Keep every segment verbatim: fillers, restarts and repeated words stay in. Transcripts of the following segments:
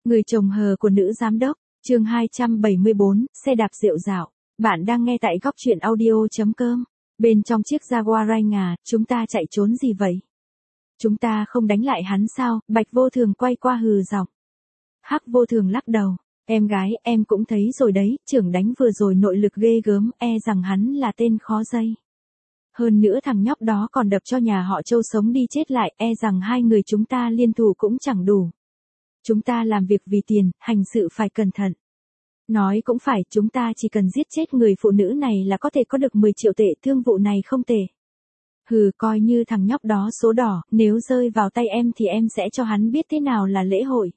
Người chồng hờ của nữ giám đốc, chương hai trăm bảy mươi bốn, xe đạp rệu rạo. Bạn đang nghe tại góc truyện audio.com. Bên trong chiếc Jaguar Rainger, chúng ta chạy trốn gì vậy? Chúng ta không đánh lại hắn sao? Bạch Vô Thường quay qua hừ giọng. Hắc Vô Thường lắc đầu. Em gái, em cũng thấy rồi đấy, trưởng đánh vừa rồi nội lực ghê gớm, e rằng hắn là tên khó dây. Hơn nữa thằng nhóc đó còn đập cho nhà họ Châu sống đi chết lại, e rằng hai người chúng ta liên thủ cũng chẳng đủ. Chúng ta làm việc vì tiền, hành sự phải cẩn thận. Nói cũng phải, chúng ta chỉ cần giết chết người phụ nữ này là có thể có được mười triệu tệ, thương vụ này không tệ. Hừ, coi như thằng nhóc đó số đỏ, nếu rơi vào tay em thì em sẽ cho hắn biết thế nào là lễ hội.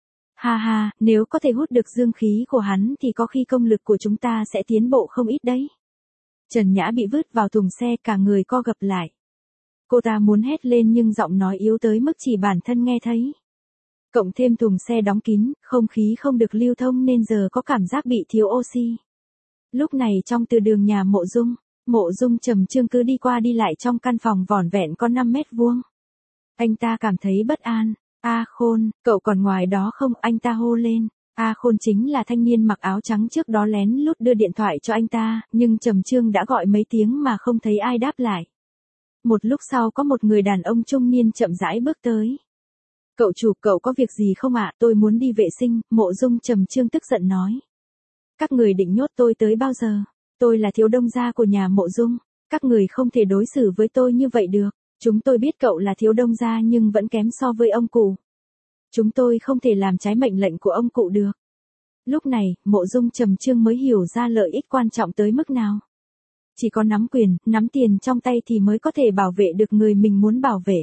Ha ha, nếu có thể hút được dương khí của hắn thì có khi công lực của chúng ta sẽ tiến bộ không ít đấy. Trần Nhã bị vứt vào thùng xe, cả người co gập lại. Cô ta muốn hét lên nhưng giọng nói yếu tới mức chỉ bản thân nghe thấy. Cộng thêm thùng xe đóng kín, không khí không được lưu thông nên giờ có cảm giác bị thiếu oxy. Lúc này trong từ đường nhà Mộ Dung, Mộ Dung Trầm Trương cứ đi qua đi lại trong căn phòng vỏn vẹn có năm mét vuông. Anh ta cảm thấy bất an. A Khôn, cậu còn ngoài đó không? Anh ta hô lên. A Khôn chính là thanh niên mặc áo trắng trước đó lén lút đưa điện thoại cho anh ta, nhưng Trầm Trương đã gọi mấy tiếng mà không thấy ai đáp lại. Một lúc sau có một người đàn ông trung niên chậm rãi bước tới. Cậu chủ, cậu có việc gì không ạ? Tôi muốn đi vệ sinh, Mộ Dung Trầm Trương tức giận nói. Các người định nhốt tôi tới bao giờ? Tôi là thiếu đông gia của nhà Mộ Dung. Các người không thể đối xử với tôi như vậy được. Chúng tôi biết cậu là thiếu đông gia nhưng vẫn kém so với ông cụ. Chúng tôi không thể làm trái mệnh lệnh của ông cụ được. Lúc này, Mộ Dung Trầm Trương mới hiểu ra lợi ích quan trọng tới mức nào. Chỉ có nắm quyền, nắm tiền trong tay thì mới có thể bảo vệ được người mình muốn bảo vệ.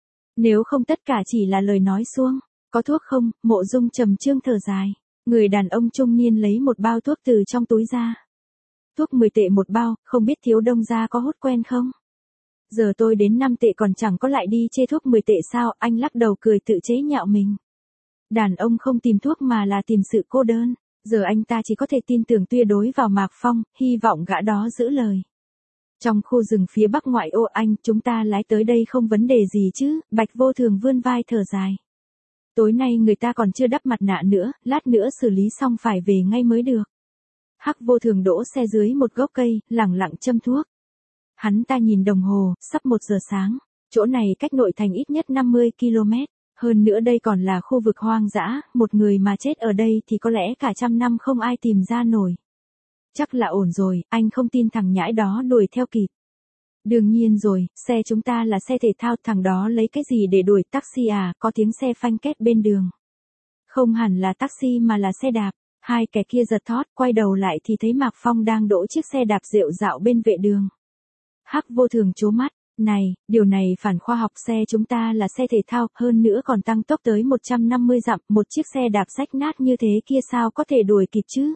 Nếu không tất cả chỉ là lời nói suông. Có thuốc không? Mộ Dung Trầm Trương thở dài. Người đàn ông trung niên lấy một bao thuốc từ trong túi ra. Thuốc mười tệ một bao, không biết thiếu đông gia có hút quen không? Giờ tôi đến năm tệ còn chẳng có lại đi chê thuốc mười tệ sao? Anh lắc đầu cười tự chế nhạo mình. Đàn ông không tìm thuốc mà là tìm sự cô đơn. Giờ anh ta chỉ có thể tin tưởng tuyệt đối vào Mạc Phong, hy vọng gã đó giữ lời. Trong khu rừng phía bắc ngoại ô anh, chúng ta lái tới đây không vấn đề gì chứ? Bạch Vô Thường vươn vai thở dài. Tối nay người ta còn chưa đắp mặt nạ nữa, lát nữa xử lý xong phải về ngay mới được. Hắc Vô Thường đỗ xe dưới một gốc cây, lẳng lặng châm thuốc. Hắn ta nhìn đồng hồ, sắp một giờ sáng. Chỗ này cách nội thành ít nhất năm mươi ki lô mét. Hơn nữa đây còn là khu vực hoang dã, một người mà chết ở đây thì có lẽ cả trăm năm không ai tìm ra nổi. Chắc là ổn rồi, anh không tin thằng nhãi đó đuổi theo kịp. Đương nhiên rồi, xe chúng ta là xe thể thao, thằng đó lấy cái gì để đuổi? Taxi à? Có tiếng xe phanh két bên đường. Không hẳn là taxi mà là xe đạp. Hai kẻ kia giật thót, quay đầu lại thì thấy Mạc Phong đang đỗ chiếc xe đạp rệu rạo bên vệ đường. Hắc Vô Thường trố mắt. Này, điều này phản khoa học, xe chúng ta là xe thể thao, hơn nữa còn tăng tốc tới một trăm năm mươi dặm, một chiếc xe đạp rách nát như thế kia sao có thể đuổi kịp chứ?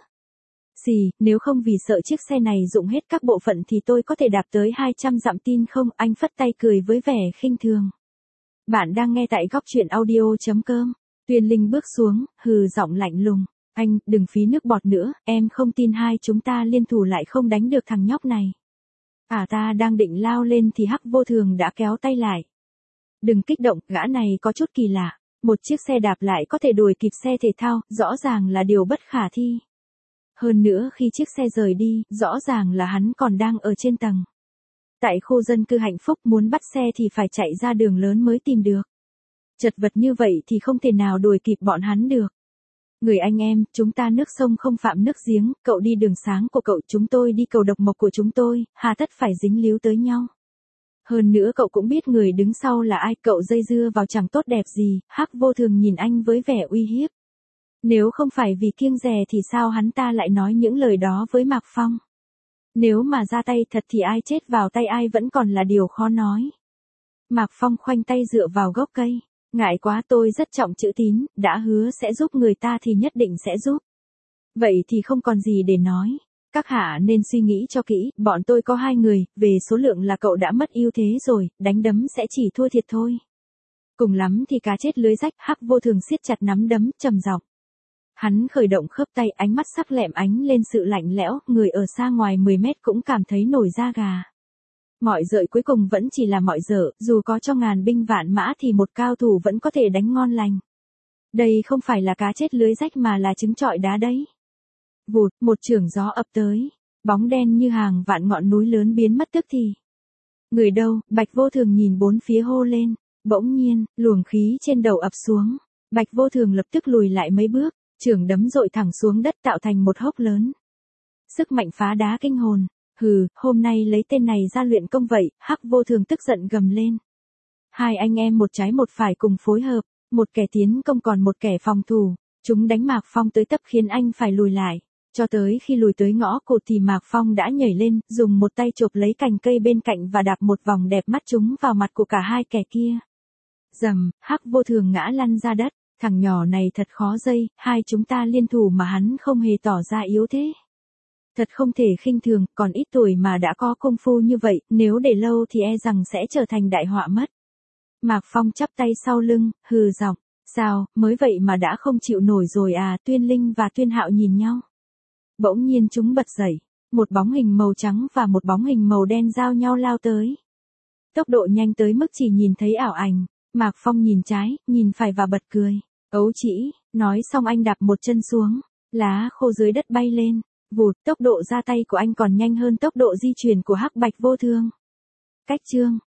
Xì, nếu không vì sợ chiếc xe này dụng hết các bộ phận thì tôi có thể đạp tới hai trăm dặm, tin không? Anh phất tay cười với vẻ khinh thường. Bạn đang nghe tại góc truyện audio.com. Tuyên Linh bước xuống, hừ giọng lạnh lùng. Anh, đừng phí nước bọt nữa, em không tin hai chúng ta liên thủ lại không đánh được thằng nhóc này. À ta đang định lao lên thì Hắc Vô Thường đã kéo tay lại. Đừng kích động, gã này có chút kỳ lạ. Một chiếc xe đạp lại có thể đuổi kịp xe thể thao, rõ ràng là điều bất khả thi. Hơn nữa khi chiếc xe rời đi, rõ ràng là hắn còn đang ở trên tầng. Tại khu dân cư hạnh phúc, muốn bắt xe thì phải chạy ra đường lớn mới tìm được. Chật vật như vậy thì không thể nào đuổi kịp bọn hắn được. Người anh em, chúng ta nước sông không phạm nước giếng, cậu đi đường sáng của cậu, chúng tôi đi cầu độc mộc của chúng tôi, hà tất phải dính líu tới nhau. Hơn nữa cậu cũng biết người đứng sau là ai, cậu dây dưa vào chẳng tốt đẹp gì. Hắc Vô Thường nhìn anh với vẻ uy hiếp. Nếu không phải vì kiêng dè thì sao hắn ta lại nói những lời đó với Mạc Phong? Nếu mà ra tay thật thì ai chết vào tay ai vẫn còn là điều khó nói. Mạc Phong khoanh tay dựa vào gốc cây. Ngại quá, tôi rất trọng chữ tín, đã hứa sẽ giúp người ta thì nhất định sẽ giúp. Vậy thì không còn gì để nói. Các hạ nên suy nghĩ cho kỹ, bọn tôi có hai người, về số lượng là cậu đã mất ưu thế rồi, đánh đấm sẽ chỉ thua thiệt thôi. Cùng lắm thì cá chết lưới rách. Hắc Vô Thường siết chặt nắm đấm, trầm giọng. Hắn khởi động khớp tay, ánh mắt sắc lẹm ánh lên sự lạnh lẽo, người ở xa ngoài mười mét cũng cảm thấy nổi da gà. Mọi dợ cuối cùng vẫn chỉ là mọi dợ, dù có cho ngàn binh vạn mã thì một cao thủ vẫn có thể đánh ngon lành. Đây không phải là cá chết lưới rách mà là trứng trọi đá đấy. Vụt, một chưởng gió ập tới. Bóng đen như hàng vạn ngọn núi lớn biến mất tức thì. Người đâu, Bạch Vô Thường nhìn bốn phía hô lên. Bỗng nhiên, luồng khí trên đầu ập xuống. Bạch Vô Thường lập tức lùi lại mấy bước, chưởng đấm dội thẳng xuống đất tạo thành một hốc lớn. Sức mạnh phá đá kinh hồn. Hừ, hôm nay lấy tên này ra luyện công vậy, Hắc Vô Thường tức giận gầm lên. Hai anh em một trái một phải cùng phối hợp, một kẻ tiến công còn một kẻ phòng thủ. Chúng đánh Mạc Phong tới tấp khiến anh phải lùi lại. Cho tới khi lùi tới ngõ cụt thì Mạc Phong đã nhảy lên, dùng một tay chộp lấy cành cây bên cạnh và đạp một vòng đẹp mắt chúng vào mặt của cả hai kẻ kia. Rầm, Hắc Vô Thường ngã lăn ra đất, thằng nhỏ này thật khó dây, hai chúng ta liên thủ mà hắn không hề tỏ ra yếu thế. Thật không thể khinh thường, còn ít tuổi mà đã có công phu như vậy, nếu để lâu thì e rằng sẽ trở thành đại họa mất. Mạc Phong chắp tay sau lưng, hừ giọng, sao, mới vậy mà đã không chịu nổi rồi à? Tuyên Linh và Tuyên Hạo nhìn nhau. Bỗng nhiên chúng bật dậy, một bóng hình màu trắng và một bóng hình màu đen giao nhau lao tới. Tốc độ nhanh tới mức chỉ nhìn thấy ảo ảnh, Mạc Phong nhìn trái, nhìn phải và bật cười. Ấu chỉ, nói xong anh đạp một chân xuống, lá khô dưới đất bay lên, vụt, tốc độ ra tay của anh còn nhanh hơn tốc độ di chuyển của Hắc Bạch Vô Thường. Cách chương